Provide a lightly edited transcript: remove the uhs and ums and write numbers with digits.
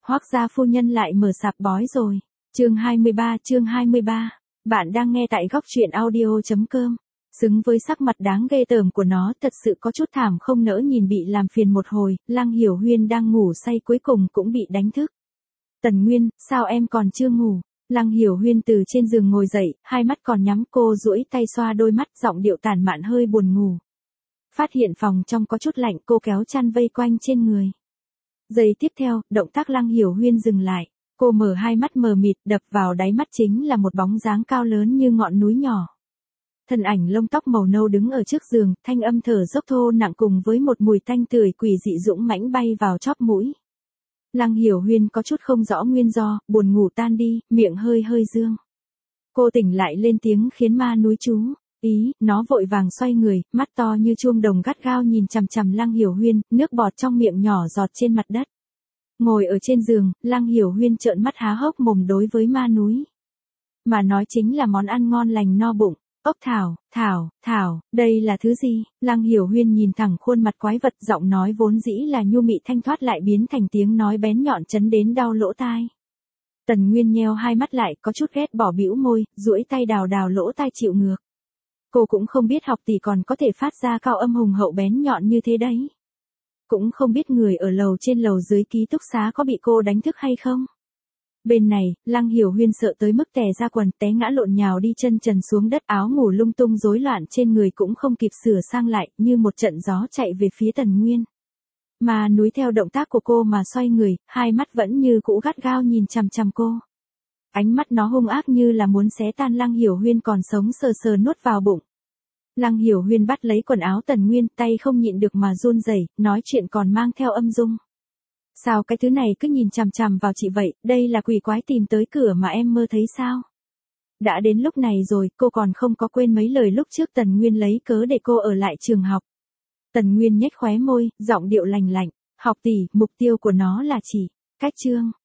Hoác gia phu nhân lại mở sạp bói rồi. Chương 23, bạn đang nghe tại góc truyện audio.com. Xứng với sắc mặt đáng ghê tởm của nó, thật sự có chút thảm không nỡ nhìn, bị làm phiền một hồi. Lăng Hiểu Huyên đang ngủ say cuối cùng cũng bị đánh thức. Tần Nguyên, sao em còn chưa ngủ? Lăng Hiểu Huyên từ trên giường ngồi dậy, hai mắt còn nhắm, cô duỗi tay xoa đôi mắt, giọng điệu tản mạn hơi buồn ngủ. Phát hiện phòng trong có chút lạnh, cô kéo chăn vây quanh trên người. Giây tiếp theo, động tác Lăng Hiểu Huyên dừng lại. Cô mở hai mắt mờ mịt, đập vào đáy mắt chính là một bóng dáng cao lớn như ngọn núi nhỏ. Thân ảnh lông tóc màu nâu đứng ở trước giường, thanh âm thở dốc thô nặng cùng với một mùi tanh tưởi quỷ dị dũng mãnh bay vào chóp mũi. Lăng Hiểu Huyên có chút không rõ nguyên do, buồn ngủ tan đi, miệng hơi hơi dương. Cô tỉnh lại lên tiếng khiến ma núi chú ý, nó vội vàng xoay người, mắt to như chuông đồng gắt gao nhìn chằm chằm Lăng Hiểu Huyên, nước bọt trong miệng nhỏ giọt trên mặt đất. Ngồi ở trên giường, Lăng Hiểu Huyên trợn mắt há hốc mồm đối với ma núi. Mà nói chính là món ăn ngon lành no bụng. Ốc thảo, đây là thứ gì? Lăng Hiểu Huyên nhìn thẳng khuôn mặt quái vật, giọng nói vốn dĩ là nhu mị thanh thoát lại biến thành tiếng nói bén nhọn chấn đến đau lỗ tai. Tần Nguyên nheo hai mắt lại, có chút ghét bỏ bĩu môi, duỗi tay đào lỗ tai chịu ngược. Cô cũng không biết học tỷ còn có thể phát ra cao âm hùng hậu bén nhọn như thế đấy. Cũng không biết người ở lầu trên lầu dưới ký túc xá có bị cô đánh thức hay không. Bên này, Lăng Hiểu Huyên sợ tới mức tè ra quần, té ngã lộn nhào đi chân trần xuống đất, áo ngủ lung tung rối loạn trên người cũng không kịp sửa sang lại, như một trận gió chạy về phía Tần Nguyên. Mà núi theo động tác của cô mà xoay người, hai mắt vẫn như cũ gắt gao nhìn chằm chằm cô. Ánh mắt nó hung ác như là muốn xé tan Lăng Hiểu Huyên còn sống sờ sờ nuốt vào bụng. Lăng Hiểu Huyên bắt lấy quần áo Tần Nguyên, tay không nhịn được mà run rẩy, nói chuyện còn mang theo âm dung. Sao cái thứ này cứ nhìn chằm chằm vào chị vậy, đây là quỷ quái tìm tới cửa mà em mơ thấy sao? Đã đến lúc này rồi, cô còn không có quên mấy lời lúc trước Tần Nguyên lấy cớ để cô ở lại trường học. Tần Nguyên nhếch khóe môi, giọng điệu lành lạnh, học tỷ, mục tiêu của nó là chỉ, cách chương.